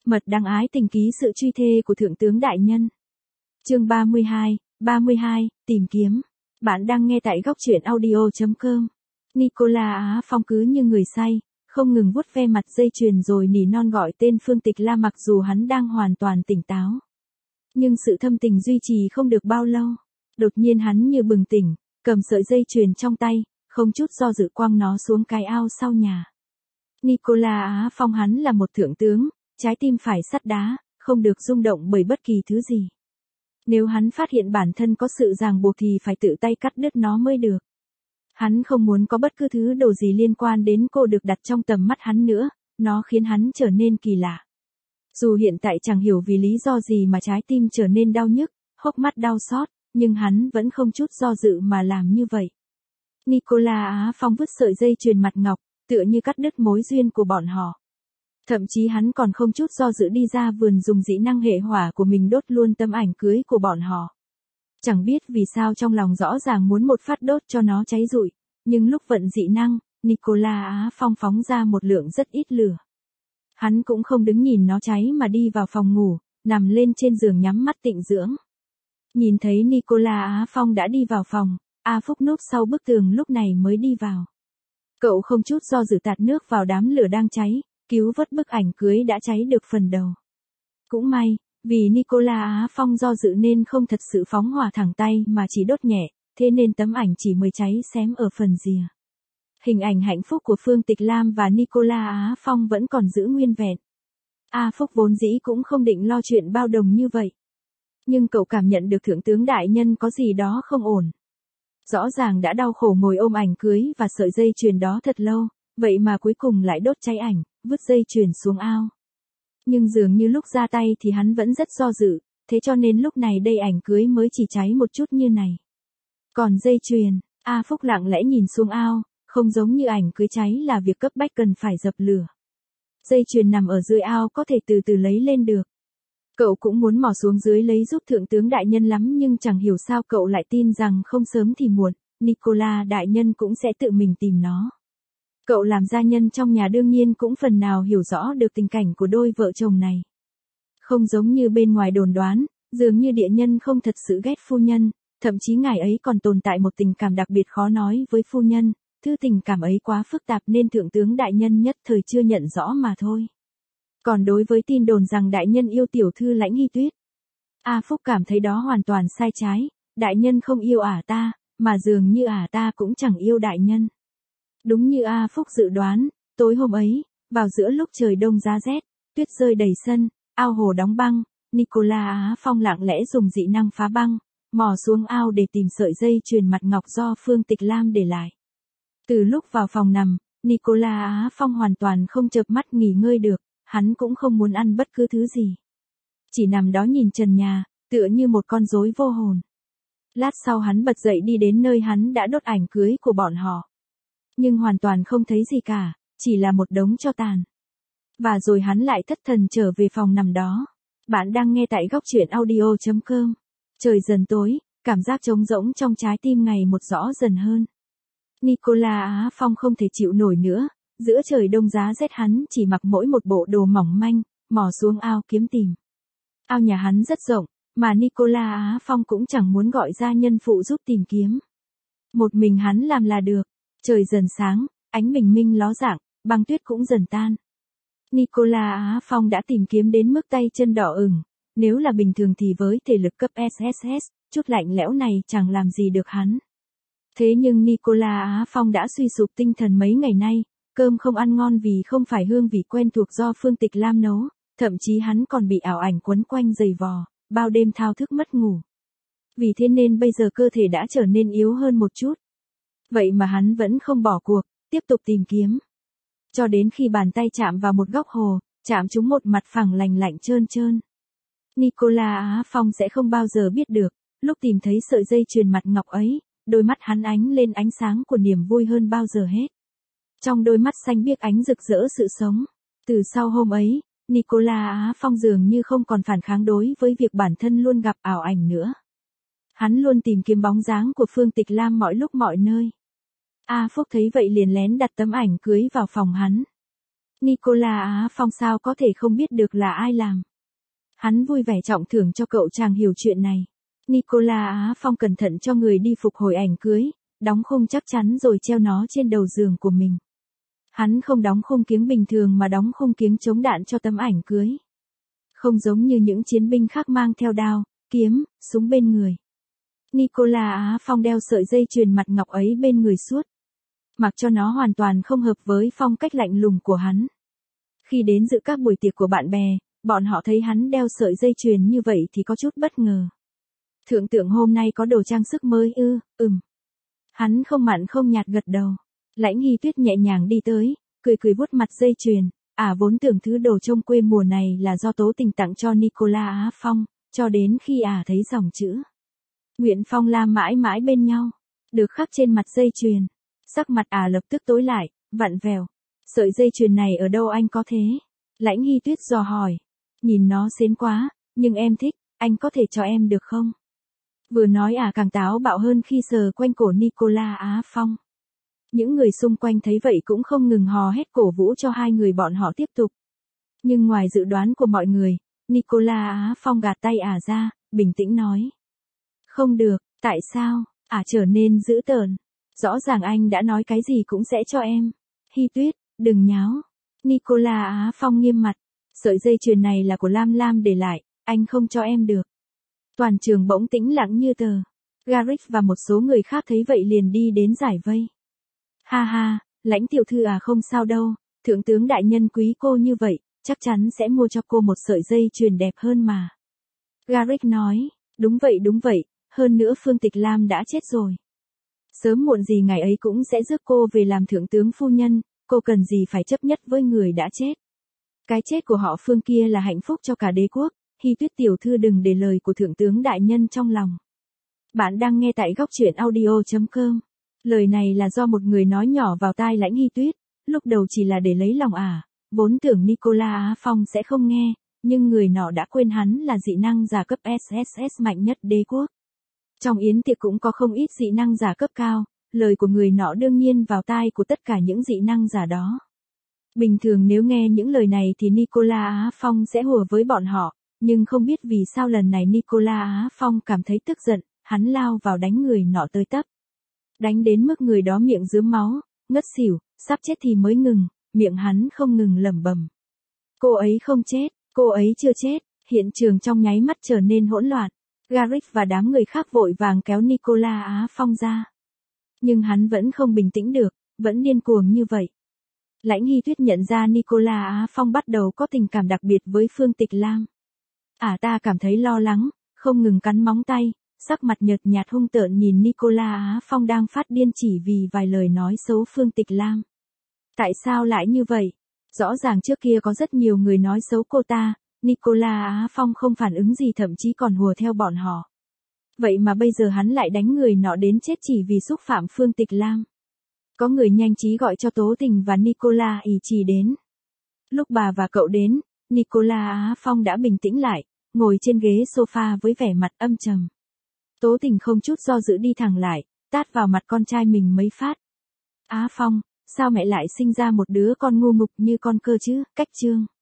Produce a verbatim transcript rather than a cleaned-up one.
Mật đăng ái tình ký sự truy thê của Thượng tướng Đại Nhân. Chương ba mươi hai, ba mươi hai, tìm kiếm. Bạn đang nghe tại góc truyện audio chấm com. Nicola Á Phong cứ như người say, không ngừng vuốt ve mặt dây chuyền rồi nỉ non gọi tên Phương Tịch Lam mặc dù hắn đang hoàn toàn tỉnh táo. Nhưng sự thâm tình duy trì không được bao lâu. Đột nhiên hắn như bừng tỉnh, cầm sợi dây chuyền trong tay, không chút do dự quăng nó xuống cái ao sau nhà. Nicola Á Phong hắn là một thượng tướng, trái tim phải sắt đá, không được rung động bởi bất kỳ thứ gì. Nếu hắn phát hiện bản thân có sự ràng buộc thì phải tự tay cắt đứt nó mới được. Hắn không muốn có bất cứ thứ đồ gì liên quan đến cô được đặt trong tầm mắt hắn nữa, nó khiến hắn trở nên kỳ lạ. Dù hiện tại chẳng hiểu vì lý do gì mà trái tim trở nên đau nhức, hốc mắt đau xót, nhưng hắn vẫn không chút do dự mà làm như vậy. Nicola Á Phong vứt sợi dây chuyền mặt ngọc, tựa như cắt đứt mối duyên của bọn họ. Thậm chí hắn còn không chút do dự đi ra vườn dùng dị năng hệ hỏa của mình đốt luôn tấm ảnh cưới của bọn họ. Chẳng biết vì sao trong lòng rõ ràng muốn một phát đốt cho nó cháy rụi, nhưng lúc vận dị năng, Nicola Á Phong phóng ra một lượng rất ít lửa. Hắn cũng không đứng nhìn nó cháy mà đi vào phòng ngủ, nằm lên trên giường nhắm mắt tịnh dưỡng. Nhìn thấy Nicola Á Phong đã đi vào phòng, A Phúc núp sau bức tường lúc này mới đi vào. Cậu không chút do dự tạt nước vào đám lửa đang cháy, cứu vớt bức ảnh cưới đã cháy được phần đầu. Cũng may, vì Nicola Á Phong do dự nên không thật sự phóng hỏa thẳng tay mà chỉ đốt nhẹ, thế nên tấm ảnh chỉ mới cháy xém ở phần rìa. Hình ảnh hạnh phúc của Phương Tịch Lam và Nicola Á Phong vẫn còn giữ nguyên vẹn. A Phúc vốn dĩ cũng không định lo chuyện bao đồng như vậy. Nhưng cậu cảm nhận được Thượng tướng Đại Nhân có gì đó không ổn. Rõ ràng đã đau khổ ngồi ôm ảnh cưới và sợi dây chuyền đó thật lâu, vậy mà cuối cùng lại đốt cháy ảnh, vứt dây chuyền xuống ao. Nhưng dường như lúc ra tay thì hắn vẫn rất do dự, thế cho nên lúc này đây ảnh cưới mới chỉ cháy một chút như này. Còn dây chuyền, A Phúc lặng lẽ nhìn xuống ao, không giống như ảnh cưới cháy là việc cấp bách cần phải dập lửa. Dây chuyền nằm ở dưới ao có thể từ từ lấy lên được. Cậu cũng muốn mò xuống dưới lấy giúp Thượng tướng Đại Nhân lắm nhưng chẳng hiểu sao cậu lại tin rằng không sớm thì muộn, Nicola Đại Nhân cũng sẽ tự mình tìm nó. Cậu làm gia nhân trong nhà đương nhiên cũng phần nào hiểu rõ được tình cảnh của đôi vợ chồng này. Không giống như bên ngoài đồn đoán, dường như địa nhân không thật sự ghét phu nhân, thậm chí ngài ấy còn tồn tại một tình cảm đặc biệt khó nói với phu nhân, thứ tình cảm ấy quá phức tạp nên Thượng tướng Đại Nhân nhất thời chưa nhận rõ mà thôi. Còn đối với tin đồn rằng Đại Nhân yêu tiểu thư Lãnh Hy Tuyết, A Phúc cảm thấy đó hoàn toàn sai trái, Đại Nhân không yêu ả ta, mà dường như ả ta cũng chẳng yêu Đại Nhân. Đúng như A Phúc dự đoán, tối hôm ấy, vào giữa lúc trời đông giá rét, tuyết rơi đầy sân, ao hồ đóng băng, Nicola Á Phong lặng lẽ dùng dị năng phá băng, mò xuống ao để tìm sợi dây chuyền mặt ngọc do Phương Tịch Lam để lại. Từ lúc vào phòng nằm, Nicola Á Phong hoàn toàn không chợp mắt nghỉ ngơi được, hắn cũng không muốn ăn bất cứ thứ gì. Chỉ nằm đó nhìn trần nhà, tựa như một con rối vô hồn. Lát sau hắn bật dậy đi đến nơi hắn đã đốt ảnh cưới của bọn họ. Nhưng hoàn toàn không thấy gì cả, chỉ là một đống tro tàn. Và rồi hắn lại thất thần trở về phòng nằm đó. Bạn đang nghe tại góc truyện audio chấm com. Trời dần tối, cảm giác trống rỗng trong trái tim ngày một rõ dần hơn. Nicola Á Phong không thể chịu nổi nữa, giữa trời đông giá rét hắn chỉ mặc mỗi một bộ đồ mỏng manh, mò xuống ao kiếm tìm. Ao nhà hắn rất rộng, mà Nicola Á Phong cũng chẳng muốn gọi gia nhân phụ giúp tìm kiếm. Một mình hắn làm là được. Trời dần sáng, ánh bình minh ló dạng, băng tuyết cũng dần tan. Nicola Á Phong đã tìm kiếm đến mức tay chân đỏ ửng, nếu là bình thường thì với thể lực cấp ét ét ét, chút lạnh lẽo này chẳng làm gì được hắn. Thế nhưng Nicola Á Phong đã suy sụp tinh thần mấy ngày nay, cơm không ăn ngon vì không phải hương vị quen thuộc do Phương Tịch Lam nấu, thậm chí hắn còn bị ảo ảnh quấn quanh giày vò, bao đêm thao thức mất ngủ. Vì thế nên bây giờ cơ thể đã trở nên yếu hơn một chút. Vậy mà hắn vẫn không bỏ cuộc, tiếp tục tìm kiếm. Cho đến khi bàn tay chạm vào một góc hồ, chạm trúng một mặt phẳng lành lạnh trơn trơn. Nicola Á Phong sẽ không bao giờ biết được, lúc tìm thấy sợi dây chuyền mặt ngọc ấy, đôi mắt hắn ánh lên ánh sáng của niềm vui hơn bao giờ hết. Trong đôi mắt xanh biếc ánh rực rỡ sự sống. Từ sau hôm ấy, Nicola Á Phong dường như không còn phản kháng đối với việc bản thân luôn gặp ảo ảnh nữa. Hắn luôn tìm kiếm bóng dáng của Phương Tịch Lam mọi lúc mọi nơi. A Phúc thấy vậy liền lén đặt tấm ảnh cưới vào phòng hắn. Nicola Á Phong sao có thể không biết được là ai làm. Hắn vui vẻ trọng thưởng cho cậu chàng hiểu chuyện này. Nicola Á Phong cẩn thận cho người đi phục hồi ảnh cưới, đóng khung chắc chắn rồi treo nó trên đầu giường của mình. Hắn không đóng khung kiếng bình thường mà đóng khung kiếng chống đạn cho tấm ảnh cưới. Không giống như những chiến binh khác mang theo đao, kiếm, súng bên người. Nicola Á Phong đeo sợi dây chuyền mặt ngọc ấy bên người suốt. Mặc cho nó hoàn toàn không hợp với phong cách lạnh lùng của hắn. Khi đến dự các buổi tiệc của bạn bè, bọn họ thấy hắn đeo sợi dây chuyền như vậy thì có chút bất ngờ. Thượng tượng hôm nay có đồ trang sức mới ư, ừm. Hắn không mặn không nhạt gật đầu. Lãnh Hy Tuyết nhẹ nhàng đi tới, cười cười vuốt mặt dây chuyền. À vốn tưởng thứ đồ trông quê mùa này là do Tố Tình tặng cho Nicola Á Phong, cho đến khi à thấy dòng chữ Nguyện Phong Lam mãi mãi bên nhau, được khắc trên mặt dây chuyền. Sắc mặt à lập tức tối lại, vặn vẹo. Sợi dây chuyền này ở đâu anh có thế? Lãnh Hy Tuyết dò hỏi. Nhìn nó xến quá, nhưng em thích, anh có thể cho em được không? Vừa nói à càng táo bạo hơn khi sờ quanh cổ Nicola Á Phong. Những người xung quanh thấy vậy cũng không ngừng hò hét cổ vũ cho hai người bọn họ tiếp tục. Nhưng ngoài dự đoán của mọi người, Nicola Á Phong gạt tay ả ra, bình tĩnh nói. Không được, tại sao? Ả trở nên dữ tợn. Rõ ràng anh đã nói cái gì cũng sẽ cho em. Hy Tuyết, đừng nháo. Nicola Á Phong nghiêm mặt. Sợi dây chuyền này là của Lam Lam để lại, anh không cho em được. Toàn trường bỗng tĩnh lặng như tờ. Garrick và một số người khác thấy vậy liền đi đến giải vây. Ha ha, Lãnh tiểu thư à không sao đâu, thượng tướng đại nhân quý cô như vậy, chắc chắn sẽ mua cho cô một sợi dây chuyền đẹp hơn mà. Garrick nói, đúng vậy đúng vậy, hơn nữa Phương Tịch Lam đã chết rồi. Sớm muộn gì ngày ấy cũng sẽ rước cô về làm thượng tướng phu nhân, cô cần gì phải chấp nhất với người đã chết. Cái chết của họ Phương kia là hạnh phúc cho cả đế quốc, Hy Tuyết tiểu thư đừng để lời của thượng tướng đại nhân trong lòng. Bạn đang nghe tại góc truyện audio chấm com. Lời này là do một người nói nhỏ vào tai Lãnh Hy Tuyết, lúc đầu chỉ là để lấy lòng ả, vốn tưởng Nicola Á Phong sẽ không nghe, nhưng người nọ đã quên hắn là dị năng giả cấp ét ét ét mạnh nhất đế quốc. Trong yến tiệc cũng có không ít dị năng giả cấp cao, lời của người nọ đương nhiên vào tai của tất cả những dị năng giả đó. Bình thường nếu nghe những lời này thì Nicola Á Phong sẽ hùa với bọn họ, nhưng không biết vì sao lần này Nicola Á Phong cảm thấy tức giận, hắn lao vào đánh người nọ tới tấp. Đánh đến mức người đó miệng rướm máu, ngất xỉu, sắp chết thì mới ngừng, miệng hắn không ngừng lẩm bẩm. Cô ấy không chết, cô ấy chưa chết, hiện trường trong nháy mắt trở nên hỗn loạn. Garrick và đám người khác vội vàng kéo Nicola Á Phong ra. Nhưng hắn vẫn không bình tĩnh được, vẫn điên cuồng như vậy. Lãnh Hy Tuyết nhận ra Nicola Á Phong bắt đầu có tình cảm đặc biệt với Phương Tịch Lam. Ả ta cảm thấy lo lắng, không ngừng cắn móng tay, sắc mặt nhợt nhạt hung tợn nhìn Nicola Á Phong đang phát điên chỉ vì vài lời nói xấu Phương Tịch Lam. Tại sao lại như vậy? Rõ ràng trước kia có rất nhiều người nói xấu cô ta, Nicola Á Phong không phản ứng gì thậm chí còn hùa theo bọn họ. Vậy mà bây giờ hắn lại đánh người nọ đến chết chỉ vì xúc phạm Phương Tịch Lam. Có người nhanh trí gọi cho Tố Tình và Nicola ỷ trì đến. Lúc bà và cậu đến, Nicola Á Phong đã bình tĩnh lại, ngồi trên ghế sofa với vẻ mặt âm trầm. Tố Tình không chút do dự đi thẳng lại, tát vào mặt con trai mình mấy phát. Á Phong, sao mẹ lại sinh ra một đứa con ngu ngục như con cơ chứ, cách chương.